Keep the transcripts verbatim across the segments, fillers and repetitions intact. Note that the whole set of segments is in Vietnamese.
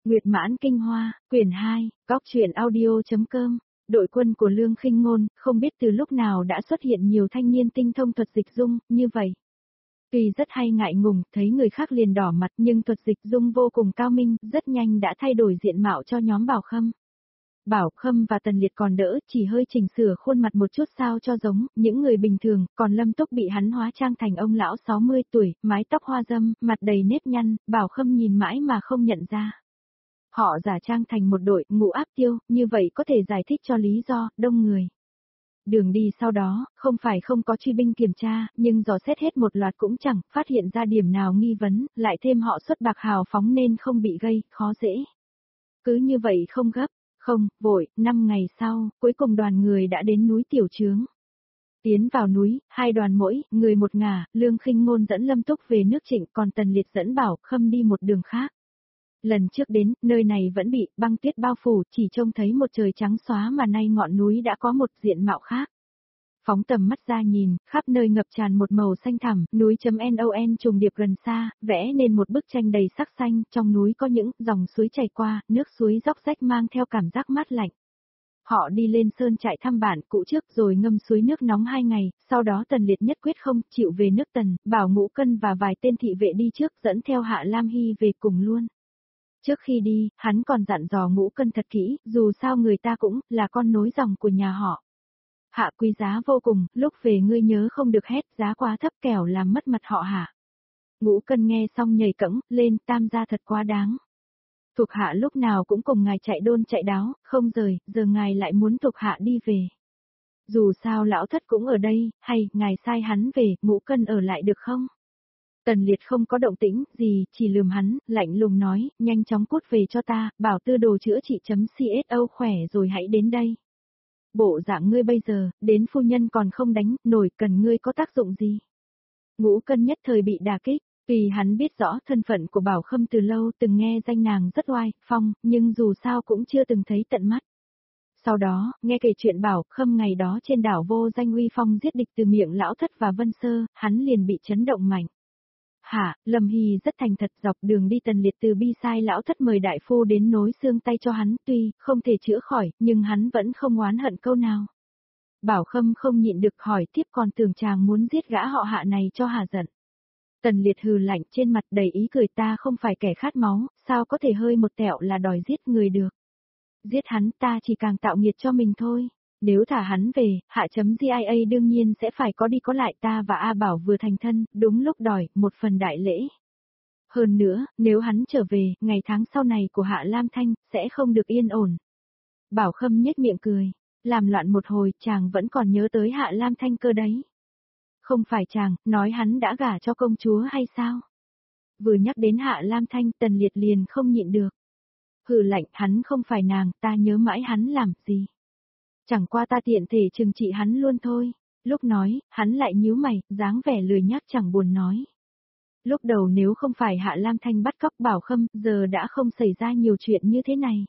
Nguyệt Mãn Kinh Hoa, quyển hai, góc truyện audio.com, đội quân của Lương Khinh Ngôn, không biết từ lúc nào đã xuất hiện nhiều thanh niên tinh thông thuật dịch dung, như vậy. Tuy rất hay ngại ngùng, thấy người khác liền đỏ mặt nhưng thuật dịch dung vô cùng cao minh, rất nhanh đã thay đổi diện mạo cho nhóm Bảo Khâm. Bảo Khâm và Tần Liệt còn đỡ, chỉ hơi chỉnh sửa khuôn mặt một chút sao cho giống những người bình thường, còn Lâm Túc bị hắn hóa trang thành ông lão sáu mươi tuổi, mái tóc hoa râm, mặt đầy nếp nhăn, Bảo Khâm nhìn mãi mà không nhận ra. Họ giả trang thành một đội ngũ áp tiêu, như vậy có thể giải thích cho lý do đông người. Đường đi sau đó, không phải không có truy binh kiểm tra, nhưng dò xét hết một loạt cũng chẳng phát hiện ra điểm nào nghi vấn, lại thêm họ xuất bạc hào phóng nên không bị gây, khó dễ. Cứ như vậy không gấp, không, vội, năm ngày sau, cuối cùng đoàn người đã đến núi Tiểu Trướng. Tiến vào núi, hai đoàn mỗi, người một ngả, Lương Khinh Ngôn dẫn Lâm Túc về nước Trịnh, còn Tần Liệt dẫn Bảo Khâm đi một đường khác. Lần trước đến, nơi này vẫn bị băng tuyết bao phủ, chỉ trông thấy một trời trắng xóa mà nay ngọn núi đã có một diện mạo khác. Phóng tầm mắt ra nhìn, khắp nơi ngập tràn một màu xanh thẳm, núi.non trùng điệp gần xa, vẽ nên một bức tranh đầy sắc xanh, trong núi có những dòng suối chảy qua, nước suối róc rách mang theo cảm giác mát lạnh. Họ đi lên sơn trại thăm bản cũ trước rồi ngâm suối nước nóng hai ngày, sau đó Tần Liệt nhất quyết không chịu về nước Tần, bảo Ngũ Cân và vài tên thị vệ đi trước dẫn theo Hạ Lam Hy về cùng luôn. Trước khi đi, hắn còn dặn dò Ngũ Cân thật kỹ, dù sao người ta cũng là con nối dòng của nhà họ. Hạ quý giá vô cùng, lúc về ngươi nhớ không được hét giá quá thấp kẻo làm mất mặt họ Hạ. Ngũ Cân nghe xong nhảy cẫng lên, tam gia thật quá đáng. Thuộc hạ lúc nào cũng cùng ngài chạy đôn chạy đáo, không rời, giờ ngài lại muốn thuộc hạ đi về. Dù sao lão thất cũng ở đây, hay ngài sai hắn về, Ngũ Cân ở lại được không? Tần Liệt không có động tĩnh gì, chỉ lườm hắn, lạnh lùng nói, nhanh chóng cút về cho ta, bảo tư đồ chữa trị chấm xô khỏe rồi hãy đến đây. Bộ dạng ngươi bây giờ, đến phu nhân còn không đánh, nổi cần ngươi có tác dụng gì? Ngũ Cân nhất thời bị đả kích, vì hắn biết rõ thân phận của Bảo Khâm từ lâu, từng nghe danh nàng rất oai, phong, nhưng dù sao cũng chưa từng thấy tận mắt. Sau đó, nghe kể chuyện Bảo Khâm ngày đó trên đảo vô danh uy phong giết địch từ miệng lão thất và Vân Sơ, hắn liền bị chấn động mạnh. Hả, Lâm Hy rất thành thật dọc đường đi Tần Liệt từ bi sai lão thất mời đại phu đến nối xương tay cho hắn, tuy không thể chữa khỏi, nhưng hắn vẫn không oán hận câu nào. Bảo Khâm không nhịn được hỏi tiếp còn tưởng chàng muốn giết gã họ Hạ này cho hà giận. Tần Liệt hừ lạnh trên mặt đầy ý cười ta không phải kẻ khát máu, sao có thể hơi một tẹo là đòi giết người được. Giết hắn ta chỉ càng tạo nghiệt cho mình thôi. Nếu thả hắn về, hạ chấm giê i a đương nhiên sẽ phải có đi có lại ta và A Bảo vừa thành thân, đúng lúc đòi, một phần đại lễ. Hơn nữa, nếu hắn trở về, ngày tháng sau này của Hạ Lam Thanh, sẽ không được yên ổn. Bảo Khâm nhếch miệng cười, làm loạn một hồi, chàng vẫn còn nhớ tới Hạ Lam Thanh cơ đấy. Không phải chàng, nói hắn đã gả cho công chúa hay sao? Vừa nhắc đến Hạ Lam Thanh, Tần Liệt liền không nhịn được. Hừ lạnh, hắn không phải nàng, ta nhớ mãi hắn làm gì. Chẳng qua ta tiện thể trừng trị hắn luôn thôi. Lúc nói, hắn lại nhíu mày, dáng vẻ lười nhác chẳng buồn nói. Lúc đầu nếu không phải Hạ Lam Thanh bắt cóc Bảo Khâm, giờ đã không xảy ra nhiều chuyện như thế này.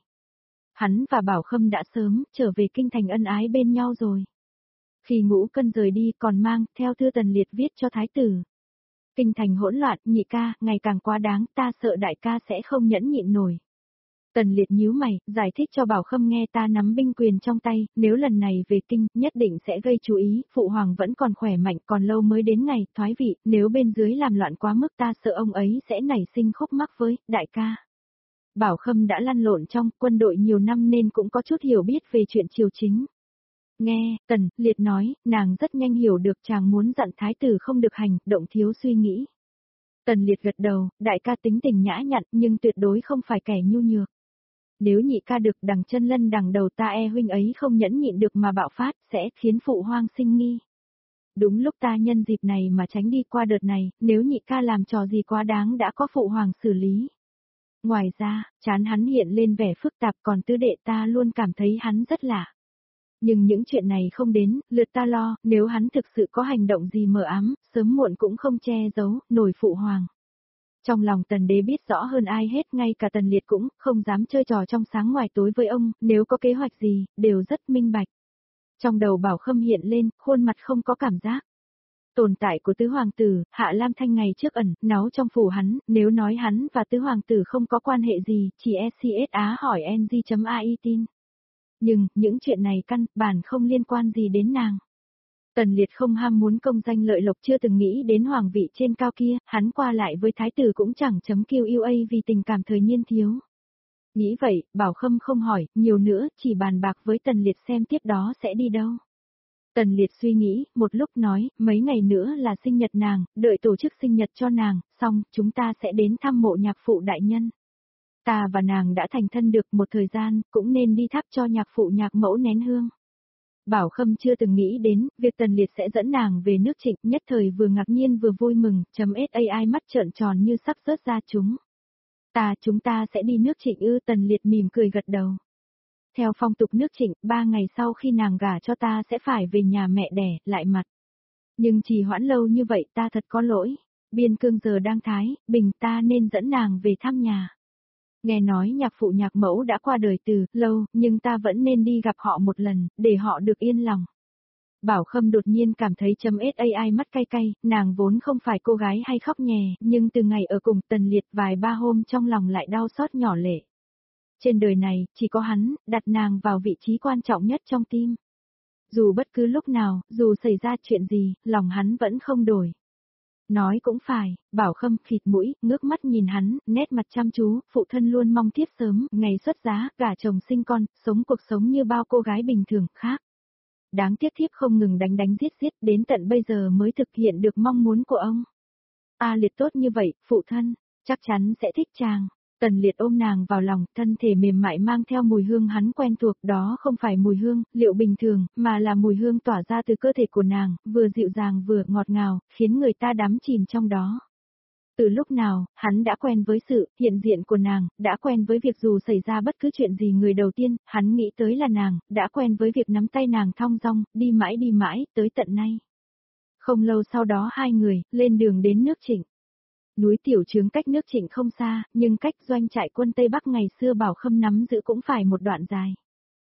Hắn và Bảo Khâm đã sớm trở về kinh thành ân ái bên nhau rồi. Khi Ngũ Cân rời đi còn mang theo thư Tần Liệt viết cho thái tử. Kinh thành hỗn loạn, nhị ca, ngày càng quá đáng, ta sợ đại ca sẽ không nhẫn nhịn nổi. Tần Liệt nhíu mày, giải thích cho Bảo Khâm nghe ta nắm binh quyền trong tay, nếu lần này về kinh, nhất định sẽ gây chú ý, phụ hoàng vẫn còn khỏe mạnh, còn lâu mới đến ngày, thoái vị, nếu bên dưới làm loạn quá mức ta sợ ông ấy sẽ nảy sinh khúc mắc với, đại ca. Bảo Khâm đã lăn lộn trong quân đội nhiều năm nên cũng có chút hiểu biết về chuyện triều chính. Nghe, Tần Liệt nói, nàng rất nhanh hiểu được chàng muốn dặn thái tử không được hành, động thiếu suy nghĩ. Tần Liệt gật đầu, đại ca tính tình nhã nhặn nhưng tuyệt đối không phải kẻ nhu nhược. Nếu nhị ca được đằng chân lân đằng đầu ta e huynh ấy không nhẫn nhịn được mà bạo phát sẽ khiến phụ hoang sinh nghi. Đúng lúc ta nhân dịp này mà tránh đi qua đợt này, nếu nhị ca làm trò gì quá đáng đã có phụ hoàng xử lý. Ngoài ra, trán hắn hiện lên vẻ phức tạp còn tứ đệ ta luôn cảm thấy hắn rất lạ. Nhưng những chuyện này không đến, lượt ta lo, nếu hắn thực sự có hành động gì mờ ám, sớm muộn cũng không che giấu, nổi phụ hoàng. Trong lòng Tần Đế biết rõ hơn ai hết, ngay cả Tần Liệt cũng không dám chơi trò trong sáng ngoài tối với ông, nếu có kế hoạch gì, đều rất minh bạch. Trong đầu Bảo Khâm hiện lên, khuôn mặt không có cảm giác. Tồn tại của tứ hoàng tử, Hạ Lam Thanh ngày trước ẩn, náu trong phủ hắn, nếu nói hắn và tứ hoàng tử không có quan hệ gì, chỉ ét xê ét Á hỏi en giê.ai tin. Nhưng, những chuyện này căn bản không liên quan gì đến nàng. Tần Liệt không ham muốn công danh lợi lộc, chưa từng nghĩ đến hoàng vị trên cao kia, hắn qua lại với thái tử cũng chẳng chấm kiu a vì tình cảm thời niên thiếu. Nghĩ vậy, Bảo Khâm không hỏi, nhiều nữa, chỉ bàn bạc với Tần Liệt xem tiếp đó sẽ đi đâu. Tần Liệt suy nghĩ, một lúc nói, mấy ngày nữa là sinh nhật nàng, đợi tổ chức sinh nhật cho nàng, xong, chúng ta sẽ đến thăm mộ nhạc phụ đại nhân. Ta và nàng đã thành thân được một thời gian, cũng nên đi thắp cho nhạc phụ nhạc mẫu nén hương. Bảo Khâm chưa từng nghĩ đến, việc Tần Liệt sẽ dẫn nàng về nước Trịnh, nhất thời vừa ngạc nhiên vừa vui mừng, chấm sai mắt trợn tròn như sắp rớt ra chúng. Ta chúng ta sẽ đi nước Trịnh ư? Tần Liệt mỉm cười gật đầu. Theo phong tục nước Trịnh, ba ngày sau khi nàng gả cho ta sẽ phải về nhà mẹ đẻ, lại mặt. Nhưng trì hoãn lâu như vậy ta thật có lỗi, biên cương giờ đang thái, bình ta nên dẫn nàng về thăm nhà. Nghe nói nhạc phụ nhạc mẫu đã qua đời từ lâu, nhưng ta vẫn nên đi gặp họ một lần, để họ được yên lòng. Bảo Khâm đột nhiên cảm thấy chấm sai mắt cay cay, nàng vốn không phải cô gái hay khóc nhè, nhưng từ ngày ở cùng Tần Liệt vài ba hôm trong lòng lại đau xót nhỏ lệ. Trên đời này, chỉ có hắn, đặt nàng vào vị trí quan trọng nhất trong tim. Dù bất cứ lúc nào, dù xảy ra chuyện gì, lòng hắn vẫn không đổi. Nói cũng phải, Bảo Khâm khịt mũi, ngước mắt nhìn hắn, nét mặt chăm chú, phụ thân luôn mong thiếp sớm, ngày xuất giá, gả chồng sinh con, sống cuộc sống như bao cô gái bình thường khác. Đáng tiếc thiếp không ngừng đánh đánh giết giết, đến tận bây giờ mới thực hiện được mong muốn của ông. A Liệt tốt như vậy, phụ thân, chắc chắn sẽ thích chàng. Tần Liệt ôm nàng vào lòng, thân thể mềm mại mang theo mùi hương hắn quen thuộc, đó không phải mùi hương, liệu bình thường, mà là mùi hương tỏa ra từ cơ thể của nàng, vừa dịu dàng vừa ngọt ngào, khiến người ta đắm chìm trong đó. Từ lúc nào, hắn đã quen với sự hiện diện của nàng, đã quen với việc dù xảy ra bất cứ chuyện gì người đầu tiên, hắn nghĩ tới là nàng, đã quen với việc nắm tay nàng thong dong, đi mãi đi mãi, tới tận nay. Không lâu sau đó hai người, lên đường đến nước Trịnh. Núi Tiểu Trướng cách nước Trịnh không xa, nhưng cách doanh trại quân Tây Bắc ngày xưa Bảo Khâm nắm giữ cũng phải một đoạn dài.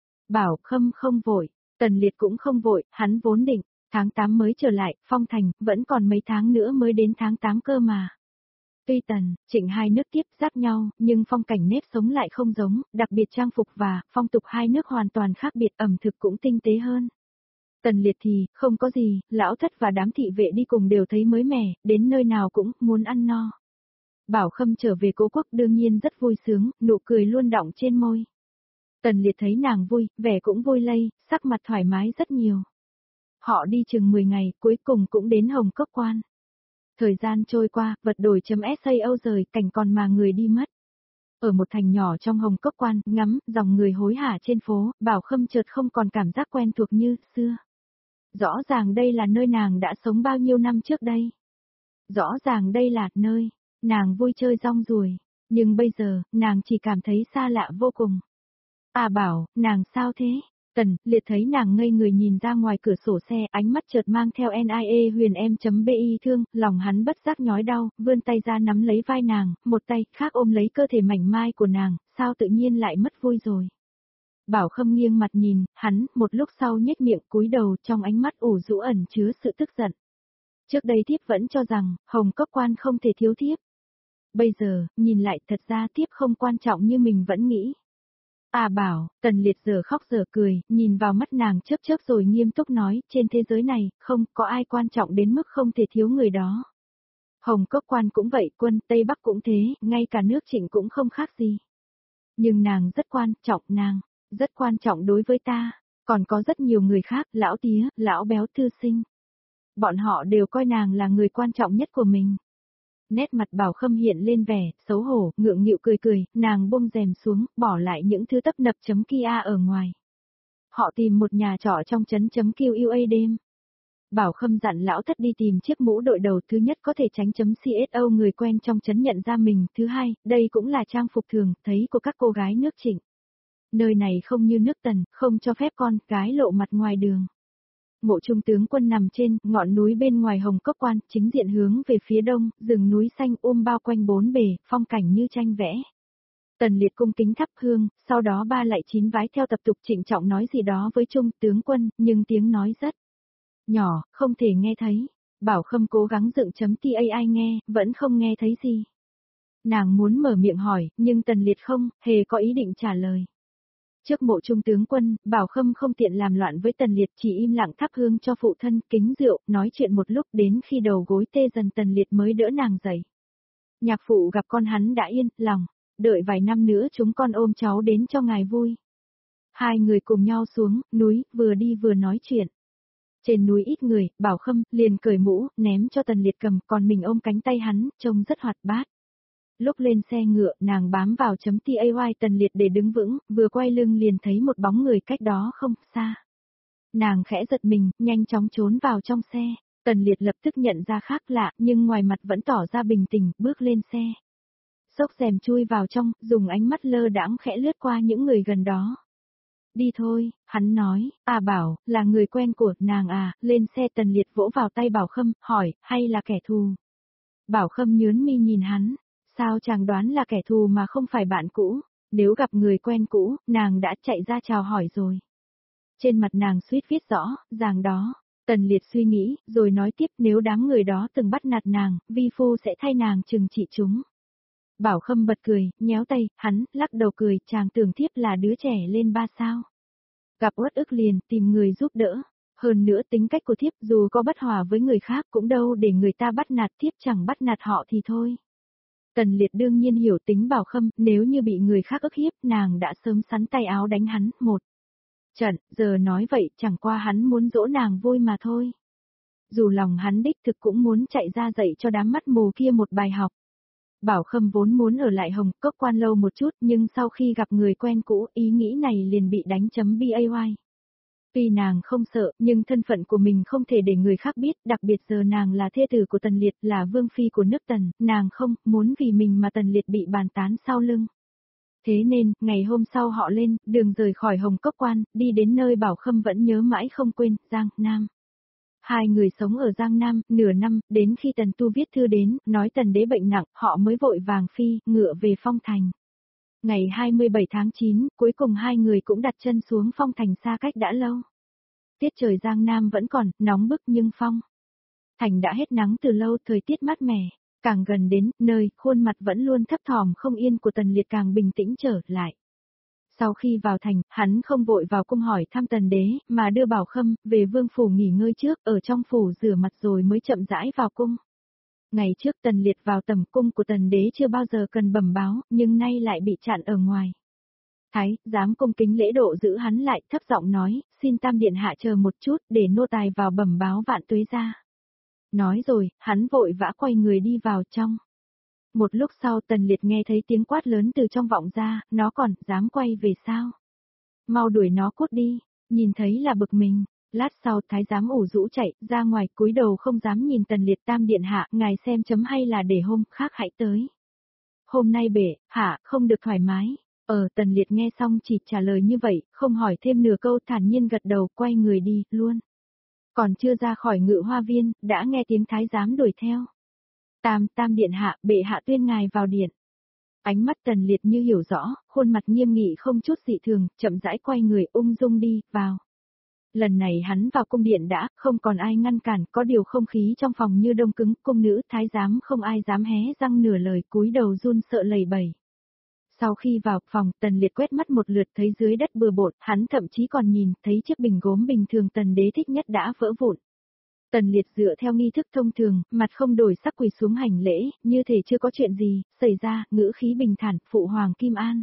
Bảo Khâm không vội, Tần Liệt cũng không vội, hắn vốn định, tháng tám mới trở lại, Phong Thành, vẫn còn mấy tháng nữa mới đến tháng tám cơ mà. Tuy Tần, Trịnh hai nước tiếp giáp nhau, nhưng phong cảnh nếp sống lại không giống, đặc biệt trang phục và phong tục hai nước hoàn toàn khác biệt, ẩm thực cũng tinh tế hơn. Tần Liệt thì, không có gì, lão thất và đám thị vệ đi cùng đều thấy mới mẻ, đến nơi nào cũng muốn ăn no. Bảo Khâm trở về cố quốc đương nhiên rất vui sướng, nụ cười luôn đọng trên môi. Tần Liệt thấy nàng vui, vẻ cũng vui lây, sắc mặt thoải mái rất nhiều. Họ đi chừng mười ngày, cuối cùng cũng đến Hồng Cốc Quan. Thời gian trôi qua, vật đổi chấm sao rời, cảnh còn mà người đi mất. Ở một thành nhỏ trong Hồng Cốc Quan, ngắm, dòng người hối hả trên phố, Bảo Khâm chợt không còn cảm giác quen thuộc như xưa. Rõ ràng đây là nơi nàng đã sống bao nhiêu năm trước đây. Rõ ràng đây là nơi nàng vui chơi rong ruổi, nhưng bây giờ, nàng chỉ cảm thấy xa lạ vô cùng. À Bảo, nàng sao thế? Tần Liệt thấy nàng ngây người nhìn ra ngoài cửa sổ xe, ánh mắt chợt mang theo nia huyền em.bi thương, lòng hắn bất giác nhói đau, vươn tay ra nắm lấy vai nàng, một tay khác ôm lấy cơ thể mảnh mai của nàng, sao tự nhiên lại mất vui rồi. Bảo Khâm nghiêng mặt nhìn, hắn, một lúc sau nhếch miệng cúi đầu, trong ánh mắt ủ rũ ẩn chứa sự tức giận. Trước đây thiếp vẫn cho rằng, Hồng Cốc Quan không thể thiếu thiếp. Bây giờ, nhìn lại thật ra thiếp không quan trọng như mình vẫn nghĩ. À Bảo, Tần Liệt giờ khóc giờ cười, nhìn vào mắt nàng chớp chớp rồi nghiêm túc nói, trên thế giới này, không có ai quan trọng đến mức không thể thiếu người đó. Hồng Cốc Quan cũng vậy, quân Tây Bắc cũng thế, ngay cả nước Trịnh cũng không khác gì. Nhưng nàng rất quan trọng, nàng, rất quan trọng đối với ta, còn có rất nhiều người khác, lão tía, lão béo thư sinh. Bọn họ đều coi nàng là người quan trọng nhất của mình. Nét mặt Bảo Khâm hiện lên vẻ, xấu hổ, ngượng nghịu cười cười, nàng buông rèm xuống, bỏ lại những thứ tấp nập chấm kia ở ngoài. Họ tìm một nhà trọ trong trấn chấm kiu a đêm. Bảo Khâm dặn lão thất đi tìm chiếc mũ đội đầu, thứ nhất có thể tránh chấm xô người quen trong trấn nhận ra mình, thứ hai, đây cũng là trang phục thường, thấy của các cô gái nước Trịnh. Nơi này không như nước Tần, không cho phép con gái lộ mặt ngoài đường. Mộ trung tướng quân nằm trên ngọn núi bên ngoài Hồng Cốc Quan, chính diện hướng về phía đông, rừng núi xanh um bao quanh bốn bề, phong cảnh như tranh vẽ. Tần Liệt cung kính thắp hương, sau đó ba lại chín vái theo tập tục trịnh trọng nói gì đó với trung tướng quân, nhưng tiếng nói rất nhỏ, không thể nghe thấy. Bảo Khâm cố gắng dựng chấm tai nghe, vẫn không nghe thấy gì. Nàng muốn mở miệng hỏi, nhưng Tần Liệt không, hề có ý định trả lời. Trước mộ trung tướng quân, Bảo Khâm không tiện làm loạn với Tần Liệt, chỉ im lặng thắp hương cho phụ thân, kính rượu, nói chuyện một lúc đến khi đầu gối tê dần Tần Liệt mới đỡ nàng dậy. Nhạc phụ gặp con hắn đã yên lòng, đợi vài năm nữa chúng con ôm cháu đến cho ngài vui. Hai người cùng nhau xuống núi, vừa đi vừa nói chuyện. Trên núi ít người, Bảo Khâm liền cởi mũ, ném cho Tần Liệt cầm, còn mình ôm cánh tay hắn, trông rất hoạt bát. Lúc lên xe ngựa, nàng bám vào chấm tai Tần Liệt để đứng vững, vừa quay lưng liền thấy một bóng người cách đó không xa. Nàng khẽ giật mình, nhanh chóng trốn vào trong xe. Tần Liệt lập tức nhận ra khác lạ, nhưng ngoài mặt vẫn tỏ ra bình tĩnh, bước lên xe. Xốc rèm chui vào trong, dùng ánh mắt lơ đãng khẽ lướt qua những người gần đó. Đi thôi, hắn nói, à Bảo, là người quen của nàng à, lên xe. Tần Liệt vỗ vào tay Bảo Khâm, hỏi, hay là kẻ thù? Bảo Khâm nhướng mi nhìn hắn, sao chàng đoán là kẻ thù mà không phải bạn cũ, nếu gặp người quen cũ, nàng đã chạy ra chào hỏi rồi. Trên mặt nàng suýt viết rõ, ràng đó. Tần Liệt suy nghĩ, rồi nói tiếp, nếu đám người đó từng bắt nạt nàng, vi phu sẽ thay nàng trừng trị chúng. Bảo Khâm bật cười, nhéo tay, hắn, lắc đầu cười, chàng tưởng thiếp là đứa trẻ lên ba sao. Gặp uất ức liền, tìm người giúp đỡ. Hơn nữa tính cách của thiếp dù có bất hòa với người khác cũng đâu để người ta bắt nạt thiếp, chẳng bắt nạt họ thì thôi. Tần Liệt đương nhiên hiểu tính Bảo Khâm, nếu như bị người khác ức hiếp, nàng đã sớm sắn tay áo đánh hắn, một trận, giờ nói vậy chẳng qua hắn muốn dỗ nàng vui mà thôi. Dù lòng hắn đích thực cũng muốn chạy ra dạy cho đám mắt mù kia một bài học. Bảo Khâm vốn muốn ở lại Hồng Cốc Quan lâu một chút, nhưng sau khi gặp người quen cũ, ý nghĩ này liền bị đánh chấm bay. Tuy nàng không sợ, nhưng thân phận của mình không thể để người khác biết, đặc biệt giờ nàng là thê tử của Tần Liệt, là vương phi của nước Tần, nàng không muốn vì mình mà Tần Liệt bị bàn tán sau lưng. Thế nên, ngày hôm sau họ lên, đường rời khỏi Hồng Cốc Quan, đi đến nơi Bảo Khâm vẫn nhớ mãi không quên, Giang Nam. Hai người sống ở Giang Nam, nửa năm, đến khi Tần Tu viết thư đến, nói Tần đế bệnh nặng, họ mới vội vàng phi, ngựa về Phong Thành. Ngày hai mươi bảy tháng chín, cuối cùng hai người cũng đặt chân xuống Phong Thành xa cách đã lâu. Tiết trời Giang Nam vẫn còn, nóng bức nhưng Phong Thành đã hết nắng từ lâu, thời tiết mát mẻ. Càng gần đến, nơi, khuôn mặt vẫn luôn thấp thỏm không yên của Tần Liệt càng bình tĩnh trở lại. Sau khi vào thành, hắn không vội vào cung hỏi thăm Tần đế, mà đưa Bảo Khâm về vương phủ nghỉ ngơi trước, ở trong phủ rửa mặt rồi mới chậm rãi vào cung. Ngày trước Tần Liệt vào tầm cung của Tần đế chưa bao giờ cần bẩm báo, nhưng nay lại bị chặn ở ngoài. Thái, dám cung kính lễ độ giữ hắn lại, thấp giọng nói, xin Tam điện hạ chờ một chút, để nô tài vào bẩm báo Vạn Tuế ra. Nói rồi, hắn vội vã quay người đi vào trong. Một lúc sau Tần Liệt nghe thấy tiếng quát lớn từ trong vọng ra, nó còn, dám quay về sao? Mau đuổi nó cút đi, nhìn thấy là bực mình. Lát sau thái giám ủ rũ chạy ra ngoài, cúi đầu không dám nhìn Tần Liệt. Tam điện hạ, ngài xem chấm hay là để hôm khác hãy tới. Hôm nay bể, hả, không được thoải mái. Ờ, Tần Liệt nghe xong chỉ trả lời như vậy, không hỏi thêm nửa câu, thản nhiên gật đầu, quay người đi, luôn. Còn chưa ra khỏi ngự hoa viên, đã nghe tiếng thái giám đuổi theo. Tam, tam điện hạ, bệ hạ tuyên ngài vào điện. Ánh mắt Tần Liệt như hiểu rõ, khuôn mặt nghiêm nghị không chút dị thường, chậm rãi quay người ung dung đi, vào. Lần này hắn vào cung điện đã, không còn ai ngăn cản, có điều không khí trong phòng như đông cứng, cung nữ thái giám không ai dám hé răng nửa lời, cúi đầu run sợ lẩy bẩy. Sau khi vào phòng, Tần Liệt quét mắt một lượt thấy dưới đất bừa bộn, hắn thậm chí còn nhìn thấy chiếc bình gốm bình thường Tần đế thích nhất đã vỡ vụn. Tần Liệt dựa theo nghi thức thông thường, mặt không đổi sắc quỳ xuống hành lễ, như thể chưa có chuyện gì xảy ra, ngữ khí bình thản, phụ hoàng Kim An.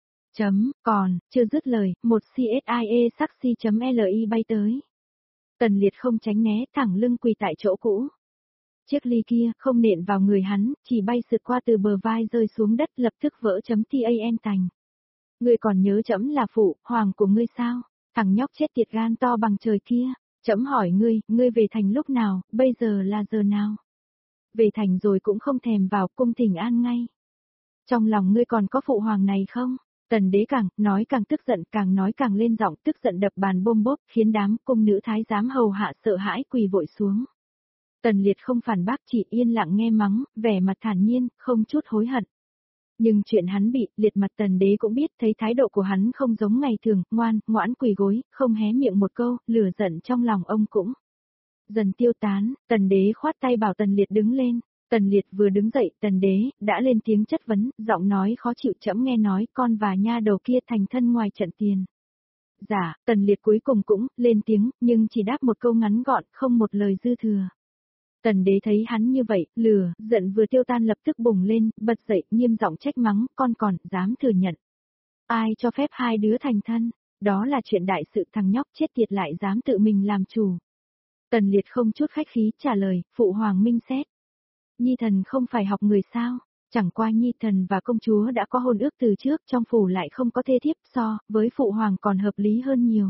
Chấm, còn, chưa dứt lời, một xie sắc si.li bay tới. Tần Liệt không tránh né, thẳng lưng quỳ tại chỗ cũ. Chiếc ly kia, không nện vào người hắn, chỉ bay sượt qua từ bờ vai rơi xuống đất, lập tức vỡ chấm tan tành. Ngươi còn nhớ chấm là phụ, hoàng của ngươi sao? Thằng nhóc chết tiệt gan to bằng trời kia. Chấm hỏi ngươi, ngươi về thành lúc nào, bây giờ là giờ nào? Về thành rồi cũng không thèm vào cung thỉnh an ngay. Trong lòng ngươi còn có phụ hoàng này không? Tần đế càng, nói càng tức giận, càng nói càng lên giọng, tức giận đập bàn bôm bốp, khiến đám cung nữ thái giám hầu hạ sợ hãi quỳ vội xuống. Tần Liệt không phản bác, chỉ yên lặng nghe mắng, vẻ mặt thản nhiên, không chút hối hận. Nhưng chuyện hắn bị, liệt mặt Tần đế cũng biết, thấy thái độ của hắn không giống ngày thường, ngoan, ngoãn quỳ gối, không hé miệng một câu, lửa giận trong lòng ông cũng dần tiêu tán, Tần Đế khoát tay bảo Tần Liệt đứng lên. Tần Liệt vừa đứng dậy, Tần Đế đã lên tiếng chất vấn, giọng nói khó chịu, trẫm nghe nói con và nha đầu kia thành thân ngoài trận tiền. Dạ, Tần Liệt cuối cùng cũng lên tiếng, nhưng chỉ đáp một câu ngắn gọn, không một lời dư thừa. Tần Đế thấy hắn như vậy, lửa, giận vừa tiêu tan lập tức bùng lên, bật dậy, nghiêm giọng trách mắng, con còn dám thừa nhận. Ai cho phép hai đứa thành thân, đó là chuyện đại sự, thằng nhóc chết tiệt lại dám tự mình làm chủ. Tần Liệt không chút khách khí trả lời, phụ hoàng minh xét. Nhi thần không phải học người sao, chẳng qua Nhi thần và công chúa đã có hôn ước từ trước, trong phủ lại không có thê thiếp, so với phụ hoàng còn hợp lý hơn nhiều.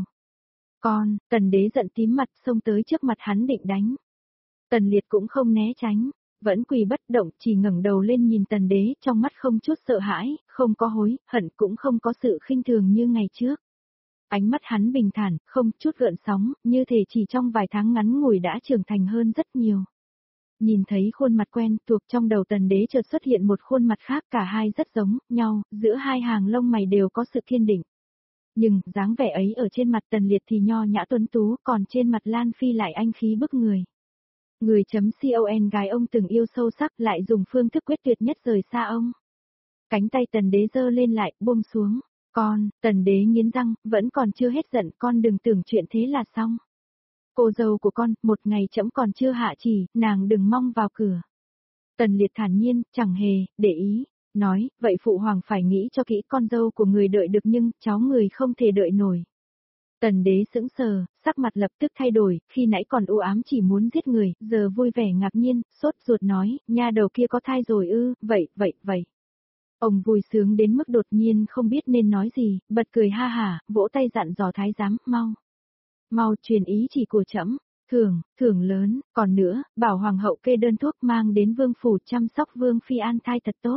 Con, Tần Đế giận tím mặt, xông tới trước mặt hắn định đánh. Tần Liệt cũng không né tránh, vẫn quỳ bất động, chỉ ngẩng đầu lên nhìn Tần Đế, trong mắt không chút sợ hãi, không có hối hận, cũng không có sự khinh thường như ngày trước. Ánh mắt hắn bình thản, không chút gợn sóng, như thể chỉ trong vài tháng ngắn ngủi đã trưởng thành hơn rất nhiều. Nhìn thấy khuôn mặt quen thuộc, trong đầu Tần Đế chợt xuất hiện một khuôn mặt khác, cả hai rất giống nhau, giữa hai hàng lông mày đều có sự kiên định. Nhưng, dáng vẻ ấy ở trên mặt Tần Liệt thì nho nhã tuấn tú, còn trên mặt Lan Phi lại anh khí bức người. Người chấm con gái ông từng yêu sâu sắc lại dùng phương thức quyết tuyệt nhất rời xa ông. Cánh tay Tần Đế giơ lên lại, buông xuống. Con, Tần Đế nghiến răng, vẫn còn chưa hết giận, con đừng tưởng chuyện thế là xong. Cô dâu của con, một ngày trẫm còn chưa hạ chỉ, nàng đừng mong vào cửa. Tần Liệt thản nhiên, chẳng hề, để ý, nói, vậy phụ hoàng phải nghĩ cho kỹ, con dâu của người đợi được nhưng, cháu người không thể đợi nổi. Tần Đế sững sờ, sắc mặt lập tức thay đổi, khi nãy còn u ám chỉ muốn giết người, giờ vui vẻ ngạc nhiên, sốt ruột nói, nha đầu kia có thai rồi ư, vậy, vậy, vậy. Ông vui sướng đến mức đột nhiên không biết nên nói gì, bật cười ha hả, vỗ tay dặn dò thái giám, mau. Mau truyền ý chỉ của trẫm, thưởng, thưởng lớn, còn nữa, bảo hoàng hậu kê đơn thuốc mang đến vương phủ chăm sóc vương phi an thai thật tốt.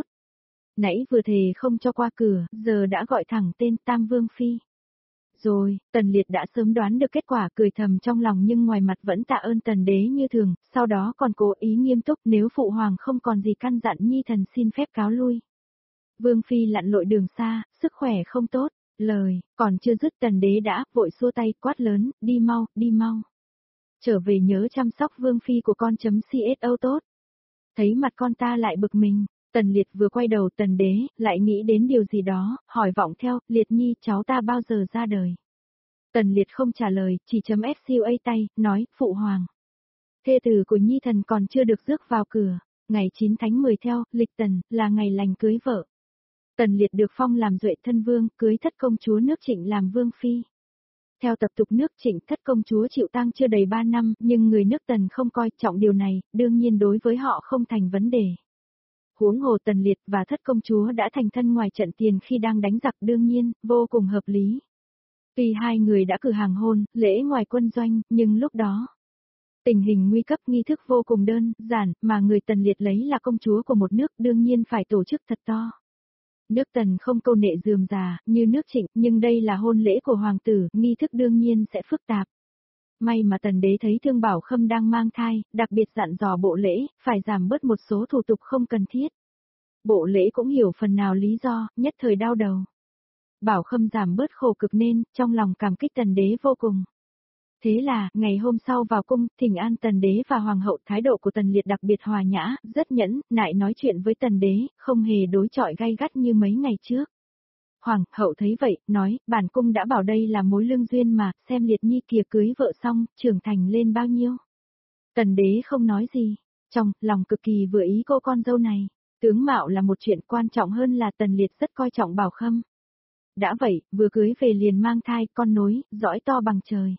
Nãy vừa thề không cho qua cửa, giờ đã gọi thẳng tên Tam Vương Phi. Rồi, Tần Liệt đã sớm đoán được kết quả, cười thầm trong lòng nhưng ngoài mặt vẫn tạ ơn Tần Đế như thường, sau đó còn cố ý nghiêm túc, nếu phụ hoàng không còn gì căn dặn Nhi thần xin phép cáo lui. Vương Phi lặn lội đường xa, sức khỏe không tốt, lời, còn chưa dứt Tần Đế đã vội xua tay quát lớn, đi mau, đi mau. Trở về nhớ chăm sóc Vương Phi của con chấm co tốt. Thấy mặt con ta lại bực mình, Tần Liệt vừa quay đầu Tần Đế, lại nghĩ đến điều gì đó, hỏi vọng theo, Liệt Nhi cháu ta bao giờ ra đời. Tần Liệt không trả lời, chỉ chấm co tay, nói, phụ hoàng. Thê tử của Nhi thần còn chưa được rước vào cửa, ngày chín tháng mười theo, lịch Tần, là ngày lành cưới vợ. Tần Liệt được phong làm duệ thân vương, cưới thất công chúa nước Trịnh làm vương phi. Theo tập tục nước Trịnh, thất công chúa chịu tang chưa đầy ba năm, nhưng người nước Tần không coi trọng điều này, đương nhiên đối với họ không thành vấn đề. Huống hồ Tần Liệt và thất công chúa đã thành thân ngoài trận tiền khi đang đánh giặc, đương nhiên, vô cùng hợp lý. Tuy hai người đã cử hàng hôn, lễ ngoài quân doanh, nhưng lúc đó, tình hình nguy cấp, nghi thức vô cùng đơn giản, mà người Tần Liệt lấy là công chúa của một nước, đương nhiên phải tổ chức thật to. Nước Tần không câu nệ rườm rà, như nước Trịnh, nhưng đây là hôn lễ của hoàng tử, nghi thức đương nhiên sẽ phức tạp. May mà Tần Đế thấy Thương Bảo Khâm đang mang thai, đặc biệt dặn dò bộ lễ, phải giảm bớt một số thủ tục không cần thiết. Bộ lễ cũng hiểu phần nào lý do, nhất thời đau đầu. Bảo Khâm giảm bớt khổ cực nên, trong lòng cảm kích Tần Đế vô cùng. Thế là, ngày hôm sau vào cung, thỉnh an Tần Đế và Hoàng hậu, thái độ của Tần Liệt đặc biệt hòa nhã, rất nhẫn, nại nói chuyện với Tần Đế, không hề đối chọi gay gắt như mấy ngày trước. Hoàng hậu thấy vậy, nói, bản cung đã bảo đây là mối lương duyên mà, xem Liệt Nhi kìa cưới vợ xong, trưởng thành lên bao nhiêu. Tần Đế không nói gì, trong lòng cực kỳ vừa ý cô con dâu này, tướng mạo là một chuyện quan trọng hơn là Tần Liệt rất coi trọng Bảo Khâm. Đã vậy, vừa cưới về liền mang thai, con nối, dõi to bằng trời.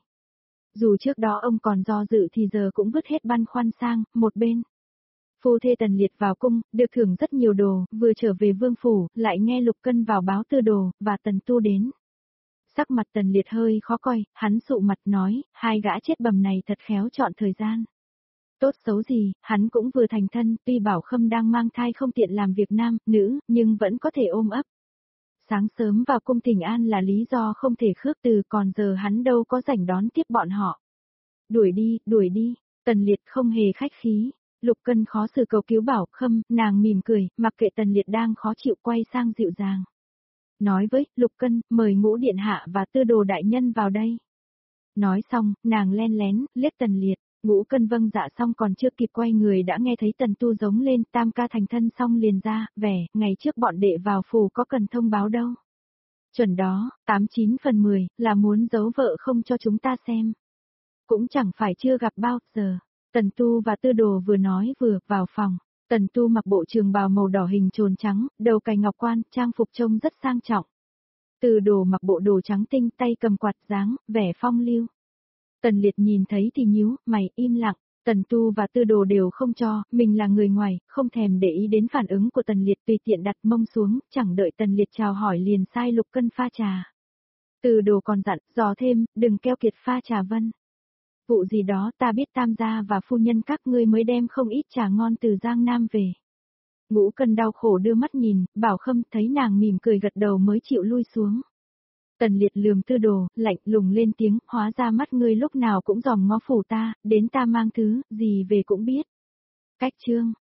Dù trước đó ông còn do dự thì giờ cũng vứt hết băn khoăn sang, một bên. Phu thê Tần Liệt vào cung, được thưởng rất nhiều đồ, vừa trở về vương phủ, lại nghe Lục Cân vào báo tư đồ, và Tần Tu đến. Sắc mặt Tần Liệt hơi khó coi, hắn sụ mặt nói, hai gã chết bầm này thật khéo chọn thời gian. Tốt xấu gì, hắn cũng vừa thành thân, tuy Bảo Khâm đang mang thai không tiện làm việc nam, nữ, nhưng vẫn có thể ôm ấp. Sáng sớm vào cung thỉnh an là lý do không thể khước từ, còn giờ hắn đâu có rảnh đón tiếp bọn họ. Đuổi đi, đuổi đi, Tần Liệt không hề khách khí. Lục Cân khó xử cầu cứu Bảo Khâm, nàng mỉm cười, mặc kệ Tần Liệt đang khó chịu quay sang dịu dàng. Nói với, Lục Cân, mời Ngũ Điện Hạ và Tư Đồ Đại Nhân vào đây. Nói xong, nàng len lén, liếc Tần Liệt, Ngũ Cân vâng dạ xong còn chưa kịp quay người đã nghe thấy Tần Tu giống lên, tam ca thành thân xong liền ra, vẻ, ngày trước bọn đệ vào phủ có cần thông báo đâu. Chuẩn đó, tám chín phần mười, là muốn giấu vợ không cho chúng ta xem. Cũng chẳng phải chưa gặp bao giờ. Tần Tu và Tư Đồ vừa nói vừa vào phòng. Tần Tu mặc bộ trường bào màu đỏ hình trồn trắng, đầu cài ngọc quan, trang phục trông rất sang trọng. Tư Đồ mặc bộ đồ trắng tinh, tay cầm quạt dáng, vẻ phong lưu. Tần Liệt nhìn thấy thì nhíu mày, im lặng. Tần Tu và Tư Đồ đều không cho, mình là người ngoài, không thèm để ý đến phản ứng của Tần Liệt, tùy tiện đặt mông xuống, chẳng đợi Tần Liệt chào hỏi liền sai Lục Cân pha trà. Tư Đồ còn dặn, dò thêm, đừng keo kiệt pha trà vân. Vụ gì đó ta biết tam gia và phu nhân các ngươi mới đem không ít trà ngon từ Giang Nam về. Ngũ Cân đau khổ đưa mắt nhìn, Bảo Khâm thấy nàng mỉm cười gật đầu mới chịu lui xuống. Tần Liệt lườm Tư Đồ, lạnh lùng lên tiếng, hóa ra mắt ngươi lúc nào cũng dòm ngó phủ ta, đến ta mang thứ, gì về cũng biết. Cách chương.